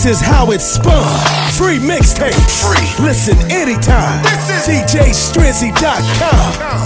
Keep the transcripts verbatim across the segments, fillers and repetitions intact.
This is how it's spun. Free mixtape. Free. Listen anytime. This is D J Strizzy dot com.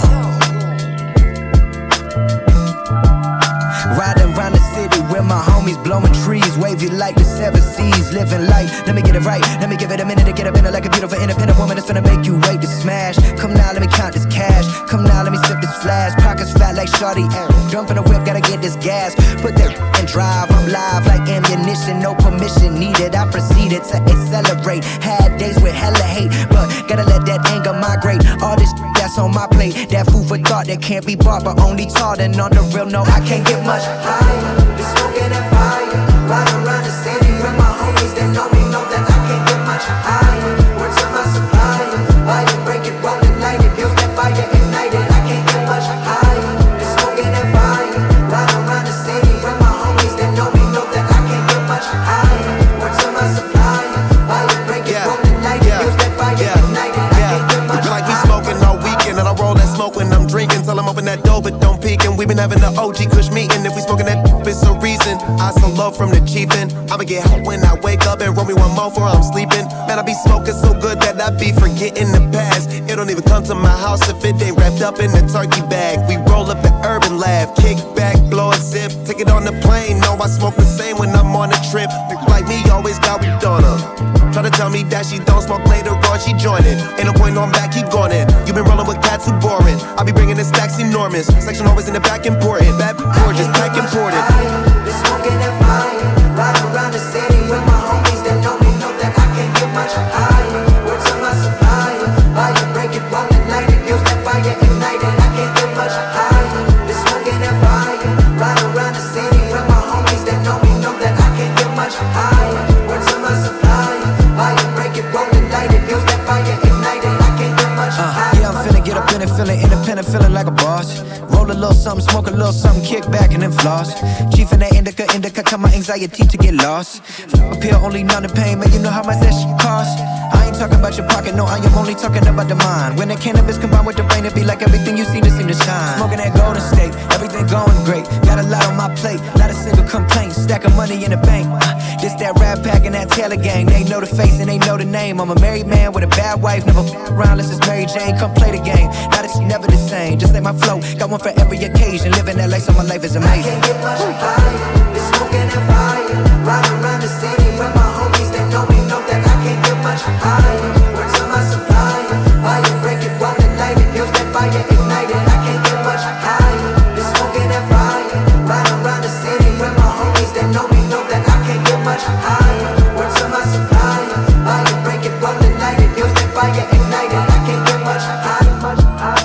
Riding around the city with my homies, blowing trees, wavy like the seven seas, living life. Let me get it right, let me give it a minute to get up in it like a beautiful independent woman that's gonna make you wait to smash. Come now, let me count this cash. Come now, let me sip this flash. Pockets fat like Shawty, jump in the whip, gotta get this gas. Put that and drive, I'm live like ammunition, no permission needed. I proceeded to accelerate, had days with hella hate, but gotta let that anger migrate. All this that's on my plate, that food for thought that can't be bought, but only taught. And on the real, no, I can't get much higher. Been smoking that fire, riding around the city with my homies that know me, know that I can't get much higher. Word to my supplier, buy it, break it, roll it, light it, feels that fire ignited. I can't get much higher. Been smoking that fire, riding around the city with my homies that know me, know that I can't get much higher. Word to my supplier, buy it, break it, roll it, light it, feels that fire ignited. I can't get much higher. Like we smoking all weekend, and I roll that smoke when I'm drinking. Tell them open that door, but don't peek. And we been having the O G Kush meeting. If we smoking that, it's a reason. I so low from the chiefin'. I'ma get hot when I wake up and roll me one more before I'm sleeping. Man, I be smoking so good that I be forgetting the past. It don't even come to my house if it ain't wrapped up in a turkey bag. We roll up at Urban Lab, kick back, blow a zip, take it on the plane. Know I smoke the same when I'm on a trip. Like me, always got we done her. Try to tell me that she don't smoke later on, she joinin'. Ain't no point on back, keep going in. You been rollin' with cats who boring. I be bringing the stacks enormous. Section always in the back important. Bad gorgeous, pack imported. Been smoking that fire, riding around the city with my homies that know me, know that I can't get much higher. Word to my supplier, buy it, break it, roll it, light it, feels that fire ignited. I can't get much higher. Been smoking that fire, riding around the city with my homies that know me, know that I can't get much higher. Word to my supplier, buy it, break it, roll it, light it, feels that fire ignited. I can't get much higher. Yeah, I'm finna get up in it, feeling independent, feeling like a boss. Roll a little something, smoke a little something, kick back and then floss. Chief in that indica, indica, tell my anxiety to get lost. A pill only numb the pain, man, you know how much that shit costs. I ain't talking about your pocket, no, I am only talking about the mind. When the cannabis combined with the brain, it be like everything you see to seem to shine. Smoking that golden state, everything going great. Got a lot on my plate, not a single complaint. Stack of money in the bank. Uh, this that rap pack and that Taylor gang. They know the face and they know the name. I'm a married man with a bad wife, never f around unless it's Mary Jane. Come play the game. Now that she never the same. Just like my flow, got one for every occasion. Living that life, so my life is amazing. I can't get much higher. Been smoking that fire, riding around the city with my homies that know me, know that I can't get much higher. Word to my supplier, buy it, break it, roll it, light it, feels that fire ignited. I can't get much higher. Been smoking that fire, riding around the city with my homies that know me, know that I can't get much higher. Word to my supplier, buy it, break it, roll it, light it, feels that fire ignited. I can't get much higher. Much higher.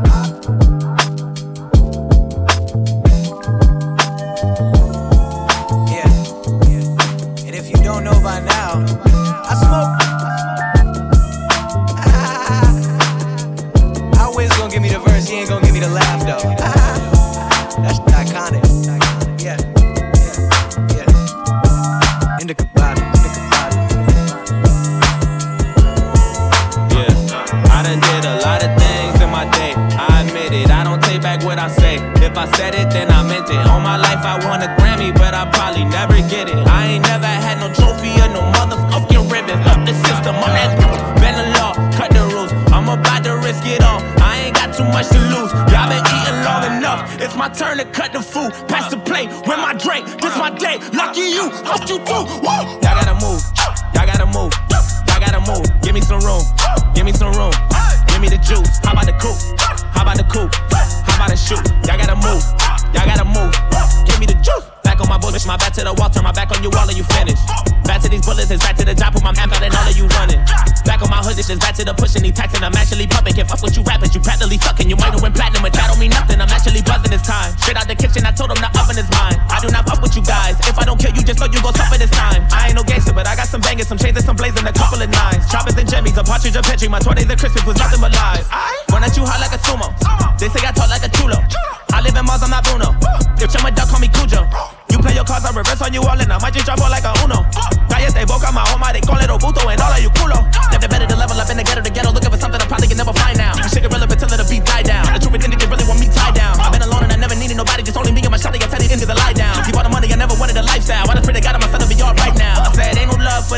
Turn to cut the food, pass the plate, with my drink, this my day, lucky you, fuck you too, woo! Y'all gotta move, y'all gotta move, y'all gotta move, give me some room, give me some room, give me the juice, how about the coupe, how about the coupe, how about the shoot, y'all gotta move, y'all gotta move, give me the juice, back on my bullets, my back to the wall, turn my back on you all and you finish, back to these bullets, it's back to the job, put my map out and all of you running, back on my hood, it's back to the pushing, these taxing, I'm actually pumping, can't fuck with you rappers, you practically sucking, you might have went platinum, but that don't mean nothing, I'm actually buzzing this time. Straight out the kitchen, I told him the oven is mine. I do not fuck with you guys. If I don't kill you, just know you gon' suffer this time. I ain't no gangster, but I got some bangers, some chains and some blazing, a couple of nines. Choppers and jimmies, a partridge, a petri. My twenties and Christmas was nothing but lies. Run at you hot like a sumo. They say I talk like a chulo. I live in Mars, I'm not Bruno. If you're my duck, call me Cujo. You play your cards, I reverse on you all, and I might just drop all like a Uno. Cállate boca, my home, they call it Obuto, and all of you culo. Never better to level up in the ghetto, the ghetto, looking for something I probably can never find now. You shit irrelevant till the beat die down. The truth is, they really want me tied down. I've been alone and I never needed nobody, just only me and my shawty. I tell these niggas to lie down. Keep all the money, I never wanted a lifestyle. I just pray to God I'm son to be all right now. I said ain't no love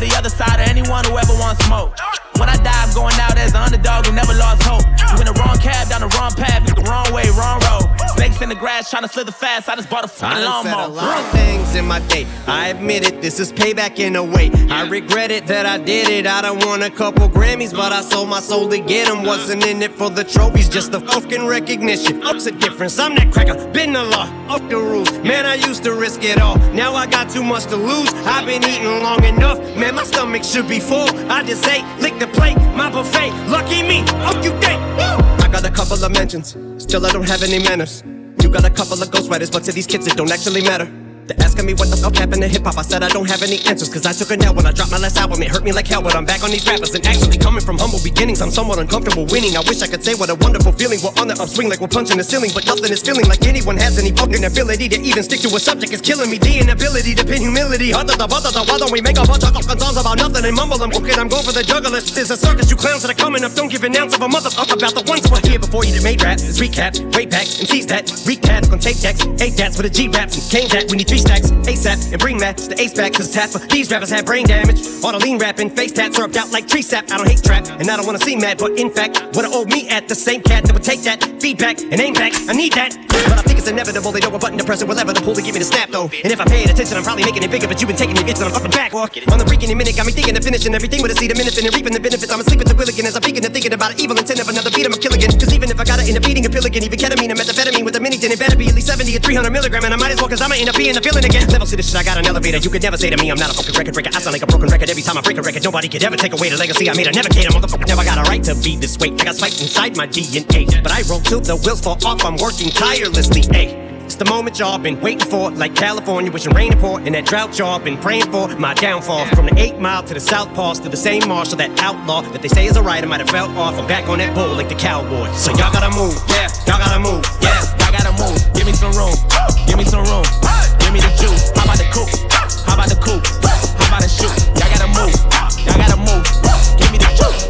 smoke. When I die, I'm going out as an underdog who never lost hope. You in the wrong cab, down the wrong path, the wrong way, wrong road. Snakes in the grass, trying to slither fast. I just bought a fucking lawnmower. I done said a lot of things in my day. I admit it, this is payback in a way. I regret it that I did it. I done won a couple Grammys, but I sold my soul to get them. Wasn't in it for the trophies, just the fucking recognition. Up's a difference, I'm that cracker, been the law, up the rules. Man, I used to risk it all. Now I got too much to lose. I've been eating long enough. Man, my stomach should be full. I just ate, lick the plate, my buffet. Lucky me, up you think. I got a couple of mentions, still I don't have any manners. You got a couple of ghostwriters, but to these kids it don't actually matter. They're asking me what the fuck happened to hip-hop. I said I don't have any answers, cause I took a nail when I dropped my last album. It hurt me like hell, but I'm back on these rappers. And actually coming from humble beginnings, I'm somewhat uncomfortable winning. I wish I could say what a wonderful feeling. We're on the upswing like we're punching the ceiling, but nothing is feeling like anyone has any fucking ability to even stick to a subject. It's killing me, the inability to pin humility. Why don't we make a bunch of fucking songs about nothing and mumble them? Okay, I'm going for the juggler. There's a circus, you clowns that are coming up. Don't give an ounce of a motherfucker about the ones who were here before you that made rap. It's recap, way back, and tease that. Recap, on tape decks, eight dats with a G raps and cane that. We need three stacks, ASAP. And bring Max the ace back, cause tap for these rappers have brain damage. All the lean rapping, face tats syrupped out like tree sap. I don't hate trap, and I don't wanna see mad, but in fact, what I owe me at the same cat that would take that feedback and aim back. I need that, but I think it's inevitable. They know a button to press it, whatever the pull to give me the snap though. And if I paid attention, I'm probably making it bigger, but you've been taking it and I'm fucking back. Walk on the freaking minute, got me thinking of finishing everything with a seed of minute and reaping the benefits. I'm asleep at the wheel again as I'm peeking and thinking about an evil intent of another beat. I'm a kill again, cause even if I gotta end up eating a pill again, even ketamine and methamphetamine with a mini, then it better be at least seventy or three hundred milligram, and I might as well, cause I'ma end up being a villain again. Level to this shit, I got an elevator. You could never say to me I'm not a fucking record breaker. I sound like a broken record every time I break a record. Nobody could ever take away the legacy I made. A navigator, motherfucker, never got a right to be this way. I got spiked inside my D N A, but I roll till the wheels fall off. I'm working tirelessly, ayy. It's the moment y'all been waiting for, like California, wishing rain to pour, and that drought y'all been praying for. My downfall, from the eight mile to the South Pass, to the same marshal, that outlaw that they say is a right. I might have fell off. I'm back on that bull like the cowboy. So y'all gotta move, yeah. Y'all gotta move, yeah. Y'all gotta move. Give me some room. Give me some room. Give me the juice. How about the coupe? How about the coupe? How about the shoot? Y'all gotta move. Y'all gotta move. Give me the juice.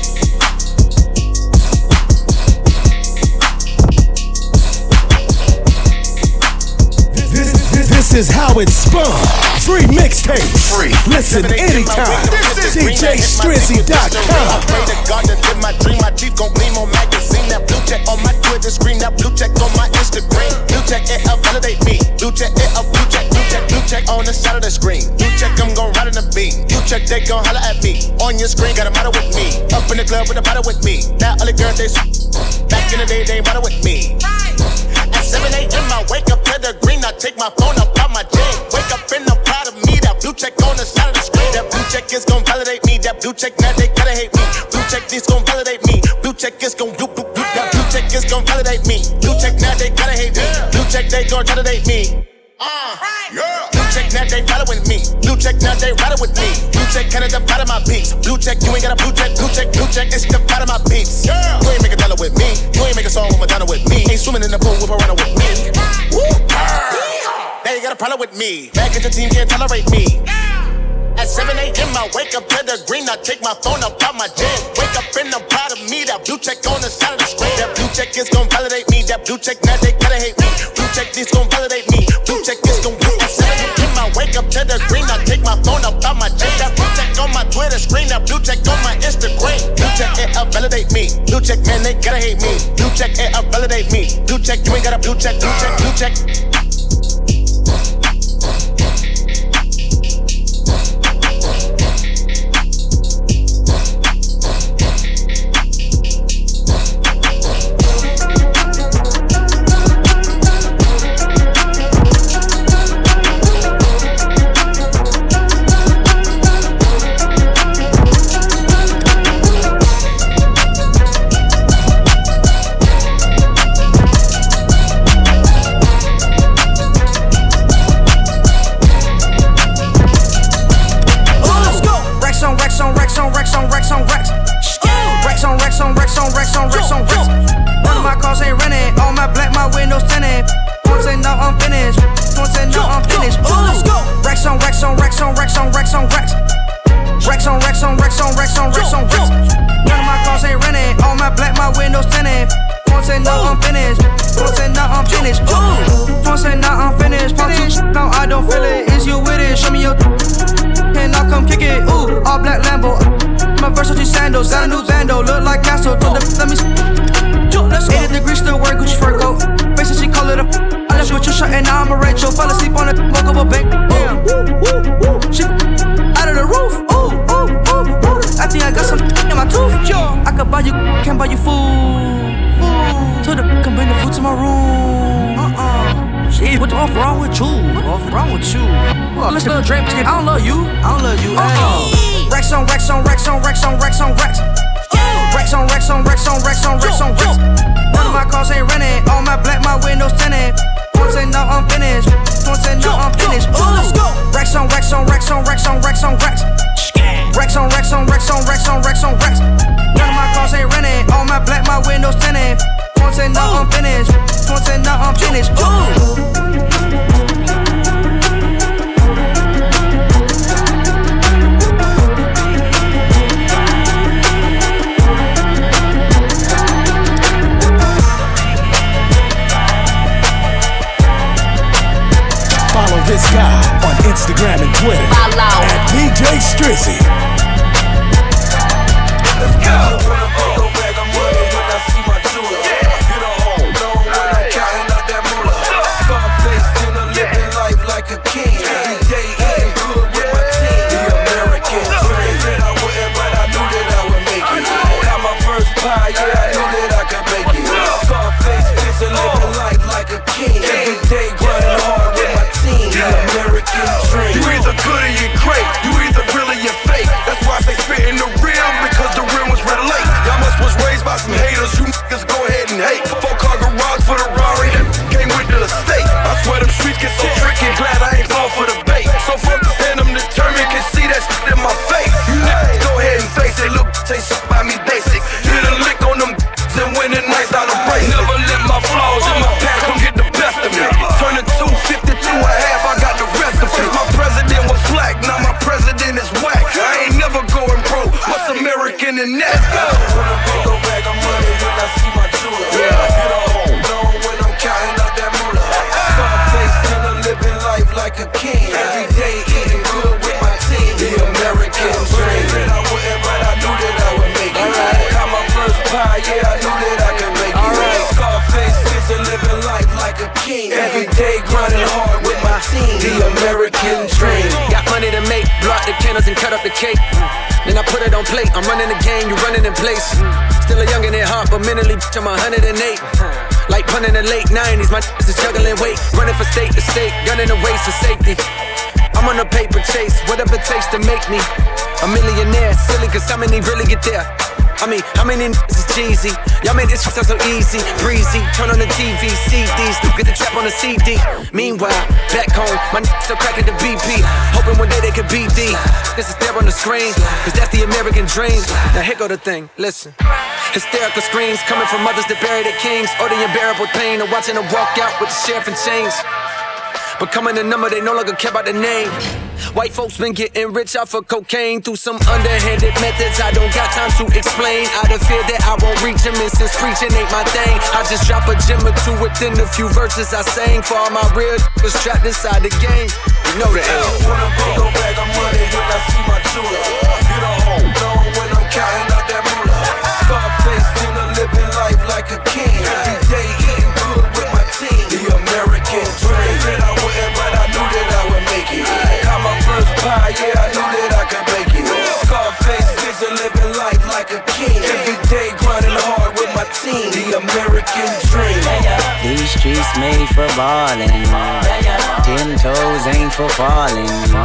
This is how it's spun. Free mixtape. Free. Listen anytime. D J Strizzy dot com. I pray to God to live my dream. My chief gon' gleam on magazine. That blue check on my Twitter screen. That blue check on my Instagram. Blue check, it'll validate me. Blue check, it'll blue check, blue check, blue check on the side of the screen. Blue check, I'm gon' ride in the beam. Blue check, they gon' holler at me. On your screen, got a matter with me. Up in the club with a matter with me. Now all the girls, they back in the day, they matter with me. At seven a.m. I wake up to the green. I take my phone up out my chain. Wake up and I'm proud of me. That blue check on the side of the screen. That blue check is gon' validate me. That blue check, now they gotta hate me. Blue check, this gon' validate me. Blue check is gon' blue, blue, blue. That blue check is gon' validate me. Blue check, now they gotta hate me. Blue check, they gon' validate me. Uh, yeah. Blue check, now they following me. Blue check, now they riding with me. Blue check, kinda the part of my beats. Blue check, you ain't got a blue check. Blue check, blue check, it's the part of my beats. Yeah. You ain't make a dollar with me. You ain't make a song with Madonna with me. Ain't swimming in the pool with a runner with me. Woo. They ain't got a problem with me. Back at your team can't tolerate me. At seven a.m. I wake up to the green. I take my phone up out my jam. Wake up and I'm proud of me. That blue check on the side of the screen. That blue check is gon' validate me. That blue check, now they gotta hate me. Blue check, this gon' validate me. Blue check is gon' blue. At seven a.m. I wake up to the green. I take my phone up out my jam. That blue check on my Twitter screen. That blue check on my Instagram. Blue check, it'll validate me. Blue check, man, they gotta hate me. Blue check, it'll validate me. Blue check, you ain't got a blue check. Blue check, blue check. got a new bando, look like Castro. Told the let me eighty degrees still wear Gucci fur coat. Basically, she call it a I left with your shirt and now I'm a Rachel. Fell asleep on the woke up a bank. Damn. She out of the roof. Ooh, ooh, ooh, ooh. I think I got some in my tooth. I could buy you, can't buy you food. Told the come bring the food to my room. Uh-uh. Shit, what the fuck wrong with you? What's wrong with you? Well, listen, little Drake, I don't love you. I don't love you. Uh-uh. Racks on racks on racks on racks on racks on racks. Racks on racks on racks on racks on racks on racks. None of my cars ain't rented. All my black, my windows tinted. Once and now I'm finished. Once and now I'm finished. Ooh. Racks on racks on racks on racks on racks on racks. Racks on racks on racks on racks on racks on racks. None of my cars ain't rented. All my black, my windows tinted. Once and now I'm finished. Once and now I'm finished. Ooh. Follow this guy on Instagram and Twitter Follow. at D J Strizzy. Let's go. When I'm on the bag, I'm money when I see my jeweler. Get a home, know when I'm counting out that moolah. Scarface in a living life like a king. Every day eating good with my team. The American dream. Said I wouldn't, but I knew that I would make it. Got my first pie, yeah, I knew that I could make it. Scarface is a living life like a king. Every day grinding hard with my team. The American dream. You either good or you great. You either real or you fake. That's why I say spitting the real, because the real was relate. Y'all must was raised by some haters. You niggas go ahead and hate. Four car garage for the Rari that came with the estate. I swear them streets get so tricky. Glad I ain't fall for the bait. So focused and I'm determined. Can see that shit in my face. You niggas go ahead and face it. Look, say shit by me basic. Hit a lick on them and win it nice out of break. Never let my flaws in my past come get the best of me. Turn a two fifty to a half. I got the rest of it. My president was black. Now my president is whack. I ain't never going pro. What's American in that? When I go back, I'm money when I see my jeweler. Yeah, get a home, know when I'm counting out that moolah. Scarface in a living life like a king. Every day eating good with my team. The American dream. Said I wouldn't, but I knew that I would make it. Got my first pie, yeah, I knew that I could make it. Scarface is a living life like a king. Every day grinding hard with my team. The American dream. Got money to make, block the candles and cut up the cake. Then I put it on plate, I'm running the game, you running in place. Still a youngin' at heart, but mentally, I'm one hundred eight. Like punning in the late nineties, my is juggling weight. Running for state to state, gunning the race for safety. I'm on a paper chase, whatever it takes to make me a millionaire. Silly, cause how many really get there? I mean, how many niggas is cheesy? Y'all made this sound so easy, breezy. Turn on the T V, C Ds, get the trap on the C D. Meanwhile, back home, my niggas still cracking the B P. Hoping one day they could beat D. This is there on the screen, cause that's the American dream. Now here go the thing, listen. Hysterical screams coming from mothers that bury their kings. Or the unbearable pain of watching them walk out with the sheriff in chains. Becoming a number, they no longer care about the name. White folks been getting rich off of cocaine through some underhanded methods I don't got time to explain. Out of fear that I won't reach them, and since preaching ain't my thing, I just drop a gem or two within the few verses I sang. For all my real niggas trapped inside the game. You know the end. When I go back, I'm money when I see my jeweler. Get a home, know when I'm counting out that moolah. Scarface in a living life like a king. Every day eating good with my team. The American dream. Said I wouldn't, but I knew that I would make it. Got my first pie, yeah, I knew that I could make it. Scarface is a living life like a king. Every day grinding hard with my team. The American dream. These streets made for ballin'. Ten toes ain't for falling.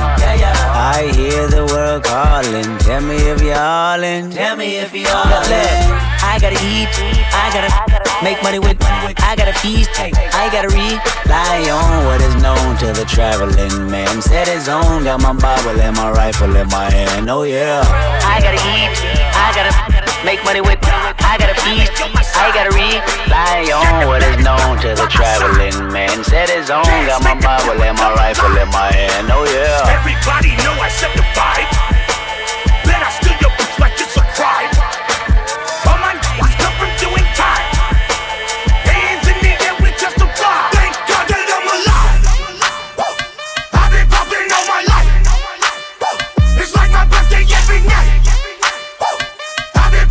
I hear the world calling. Tell me if you're all in. Tell me if you're all in. I gotta eat. I gotta make money with. I gotta feast. I gotta rely on what is known to the traveling man. Set his own. Got my Bible and my rifle in my hand. Oh yeah. I gotta eat. I gotta make money with. I gotta feast. I gotta rely on what is known to the traveling man. Set his own. Got my Bible and my rifle in my hand. Oh yeah. Everybody know I set the vibe. Then I steal your bitch like it's a crime. All my niggas come from doing time. Hands in the air, we justify. Thank God that I'm alive. I've been popping all my life. It's like my birthday every night. I've been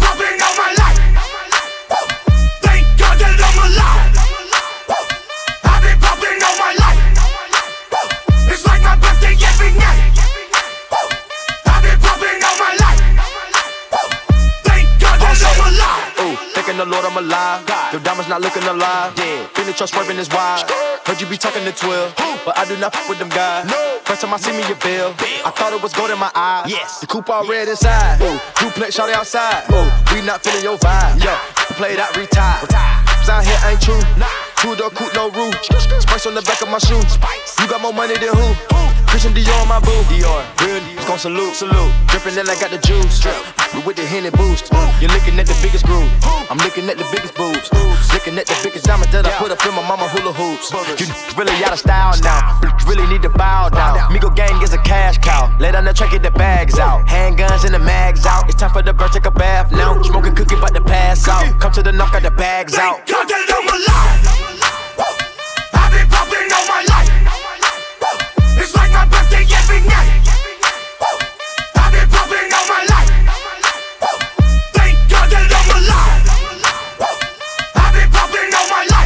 Lord, I'm alive. Your diamonds not looking alive. Been the trust swerving is wild. Heard you be talking to twelve, but I do not fuck with them guys. First time I see me your bill, I thought it was gold in my eye. Yes, the coupe all red inside. Ooh, duplex shawty outside. Ooh, we not feeling your vibe. Yeah, played out, retired. Out here ain't true. Two door coupe, no roof. Spice on the back of my shoe. You got more money than who? Christian Dior on my boo. Dior, real D's gon' salute, salute. Drippin' then I got the juice. We with the Henny boost. You're looking at the biggest groove. I'm looking at the biggest boobs. Looking at the biggest diamond that I put up in my mama hula hoops. You really out of style now. Really need to bow down. Migo gang is a cash cow. Lay down the track, get the bags out. Handguns and the mags out. It's time for the bird, take a bath now. Smoking cookie, about to pass out. Come to the knock, got the bags out. God that I'm alive. I've been popping all my life. It's like my birthday every night. I've been popping all my life. Thank God that I'm alive. I've been popping all my life.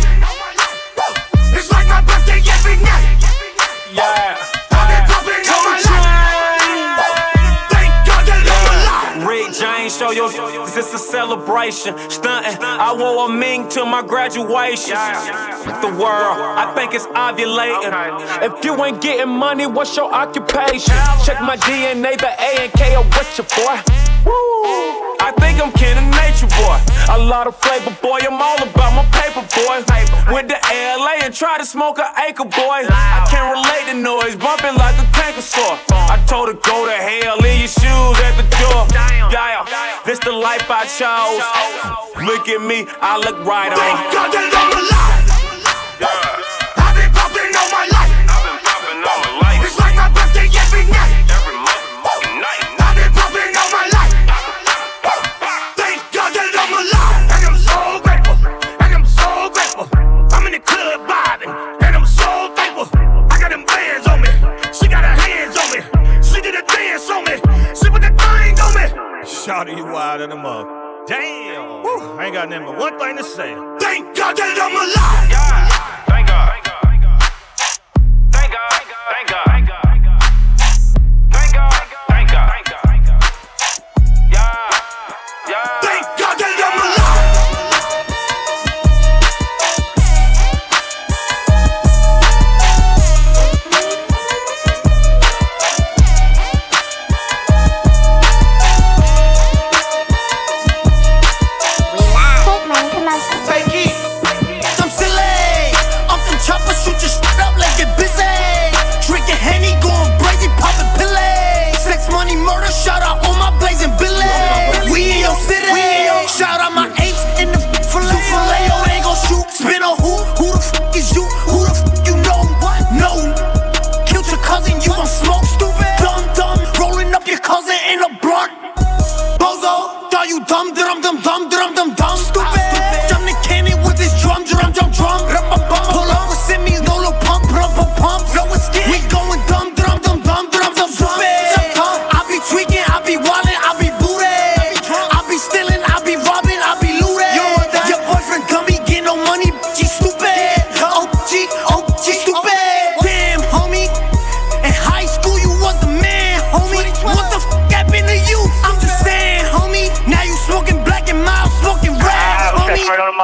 It's like my birthday every night. Yeah. I've been popping all my life. Thank God that I'm alive. Rick James, show your this a celebration. Stuntin', I wore a ming to my graduation. The world, I think it's ovulating. If you ain't getting money, what's your occupation? Check my D N A, the A and K are with your boy. I think I'm kin of nature, boy. A lot of flavor, boy. I'm all about my paper, boy. Went to L A and tried to smoke an acre, boy. I can't relate to noise, bumping like a tanker saw. I told her go to hell, leave your shoes at the door. Yeah, this the life I chose. Look at me, I look right on. Thank God that I'm alive. I've been popping all my life. It's like my birthday every night. I've been popping all my life. Thank God that I'm alive. And I'm so grateful. And I'm so grateful. I'm in the club vibing. And I'm so thankful. I got them bands on me. She got her hands on me. She did a dance on me. She put that thing on me. Shawty, you wild in the mug. Damn. Woo. I ain't got nothing but one thing to say. Thank God that I'm alive. Yeah. Thank God. Thank God. Thank God. Thank God. Thank God. Thank God. Thank God. Thank God. Yeah. Yeah. Thank God that I'm alive. Take it. I'm silly. I'm from chopper, shoot your shit up, let's get busy. Drinking Henny, going crazy, popping pillay. Sex, money, murder, shout out all my blazing billy. We in your city. Shout out my apes in the filet. Filet, oh, they gon' shoot. Spin on who? Who the f is you? Who the f you know? What? No. Killed your cousin, you gon' smoke, stupid. Dumb, dumb. Rolling up your cousin in a blunt. Bozo, thought you dumb, dum, dum, dum, dum, dum, dum, stupid. Jump the cannon with this drum, drum, drum, drum. Pull up with semis, no little pump, pump, pump, pump. Flow is skin. We going dumb, drum, dum, dum, drum, dum, drum. I be tweaking, I be wildin', I be booty. I be stealing, I be robbing, I be looting. Your boyfriend gummy, get no money, G stupid. O G, O G stupid. Damn, homie. In high school, you was the man, homie. What the f happened to you? I'm just saying, homie. Now you smoking black and mild, smoking red, homie.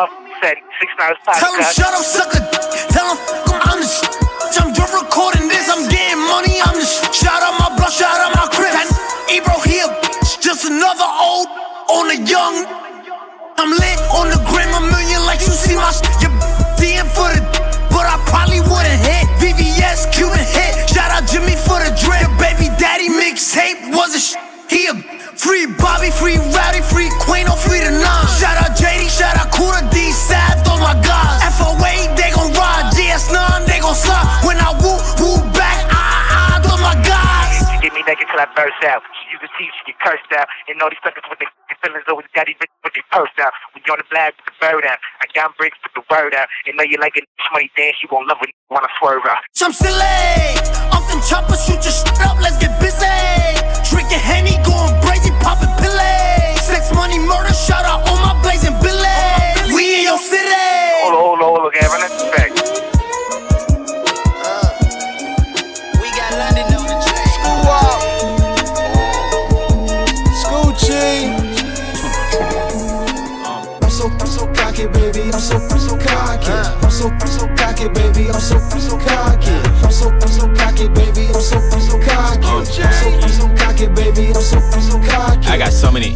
Tell him shut up, sucker. Tell him I'm the sh. I'm just recording this. I'm getting money. I'm the sh. Shout out my blood, shout out my crib. That Ebro here, just another old on the young. I'm lit on the gram, a million likes. You see my sh. You D M for the, but I probably wouldn't hit. V V S, Cuban hit. Shout out Jimmy for the drip. Baby daddy mixtape was a sh. He a free Bobby, free Rowdy, free Quino, free the nine. Shout out J D, shout out Kuda D, Sav, oh my God. F O A, they gon' ride. G S nine, they gon' slide. When I woo, woo back, ah, ah, oh my God. Get me naked till I burst out. She use the teeth, she get cursed out. And all these suckers with their feelings always got even with their purse out. We on the black with the bird out. I got bricks, put the word out. And know you like a money dance, you gon' love it, wanna swerve out. I'm silly. I'm from chopper, shoot your shit up, let's get busy. Drinking Henny, going crazy, popping pillay. Sex, money, murder, shout out all my blazing billy. We in your city. Hold on, hold on, hold on, okay, run that back. We got London on the track. School up. School G. I'm so, I'm so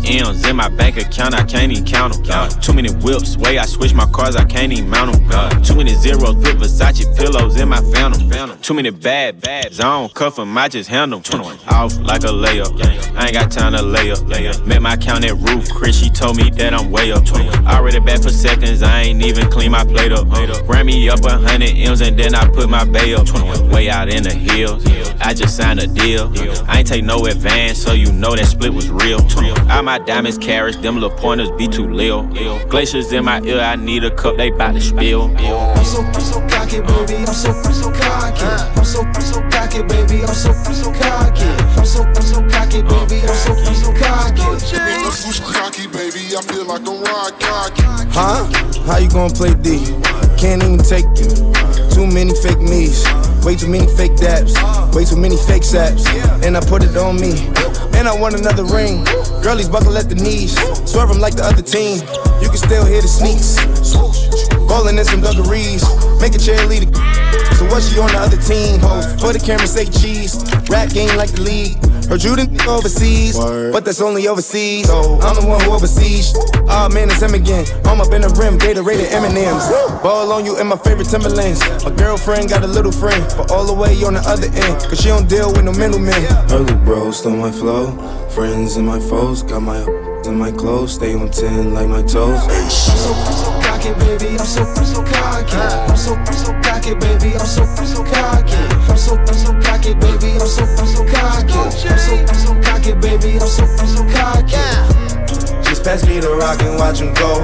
M's in my bank account, I can't even count them. Uh, too many whips, way I switch my cars, I can't even mount them. Uh, too many zeros, put Versace pillows in my phantom. Too many bad, bads, I don't cuff them, I just handle them. Off like a layup, I ain't got time to lay up. Met my count at Roof, Chris, she told me that I'm way up. Already back for seconds, I ain't even clean my plate up. Ran me up a hundred M's and then I put my bay up. Way out in the hills, I just signed a deal. I ain't take no advance, so you know that split was real. All my diamonds carrots, them little pointers be too lil. Glaciers in my ear, I need a cup, they bout to spill. I'm so, so cocky, baby, I'm so, so cocky. I'm so, so cocky, baby, I'm so, so cocky. I'm so, so cocky, baby, I'm so, so cocky. I'm so cocky, baby, I feel like I'm rock cocky. Huh? How you gonna play D? Can't even take you. Too many fake me's, way too many fake daps, way too many fake saps, and I put it on me. And I want another ring. Girlies buckle at the knees, swerve them like the other team. You can still hear the sneaks, ballin' in some dungarees, make a cheerleader. So what she on the other team? Hoes for the camera say cheese. Rap game like the league. Heard you didn't overseas, Word. But that's only overseas. So I'm the one who oversees. Ah, oh, man, it's him again. I'm up in the rim, Gatorade M and M's. Ball on you in my favorite Timberlands. My girlfriend got a little friend, but all the way on the other end, cause she don't deal with no middlemen. Early bros stole my flow, friends and my foes. Got my in my clothes, stay on ten like my toes. I'm so, so cocky, baby, I'm so, so cocky. I'm so, so cocky, baby, I'm so, so cocky. I'm so, so cocky, baby, I'm so, so cocky. I'm so, so cocky, baby, I'm so, so cocky. Just pass me the rock and watch him go.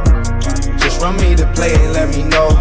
Just run me the play and let me know.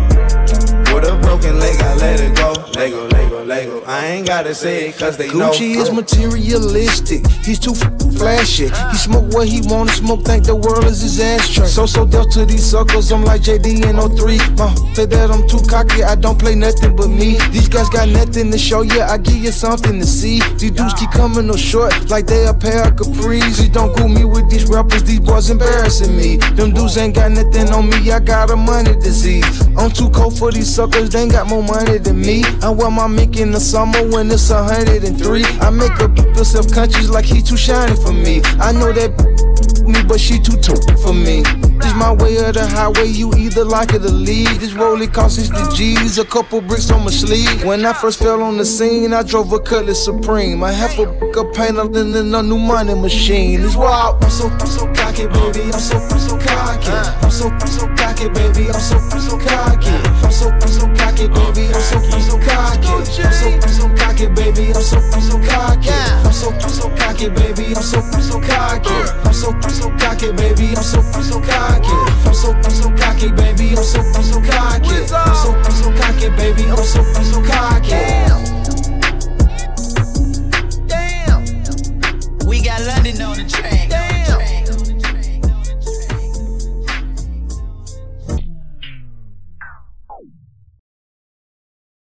With a broken leg, I let it go. Lego, Lego, Lego. I ain't gotta say it cause they know. Gucci is materialistic. He's too f- flashy. He smoke what he wanna smoke. Think the world is his ashtray. So so dealt to these suckers. I'm like J D in oh three. My say that I'm too cocky. I don't play nothing but me. These guys got nothing to show you. I give you something to see. These dudes keep coming no short like they a pair of capris. Please don't group me with these rappers. These boys embarrassing me. Them dudes ain't got nothing on me. I got a money disease. I'm too cold for these suckers. They ain't got more money than me. I wear my mink in the summer when it's a hundred and three. I make her feel self-conscious like he too shiny for me. I know that me, but she too tough for me. This my way of the highway, you either like it or leave. This rollie cost sixty G's, a couple bricks on my sleeve. When I first fell on the scene, I drove a Cutlass Supreme. I have a book of paint up in a new money machine. It's wild. I'm so, so cocky, baby. I'm so, so cocky. I'm so, so cocky, baby. I'm so, so cocky. I'm so, so cocky, baby. I'm so, so cocky. I'm so, so cocky, baby. I'm so, so cocky. I'm so, so cocky, baby. I'm so, so cocky. I'm so, so cocky, baby. I'm so, so cocky. I'm so, so cocky, baby. I'm so, so cocky. I'm so, so cocky, baby. I'm so, so cocky. Damn. Damn. We got London on the track.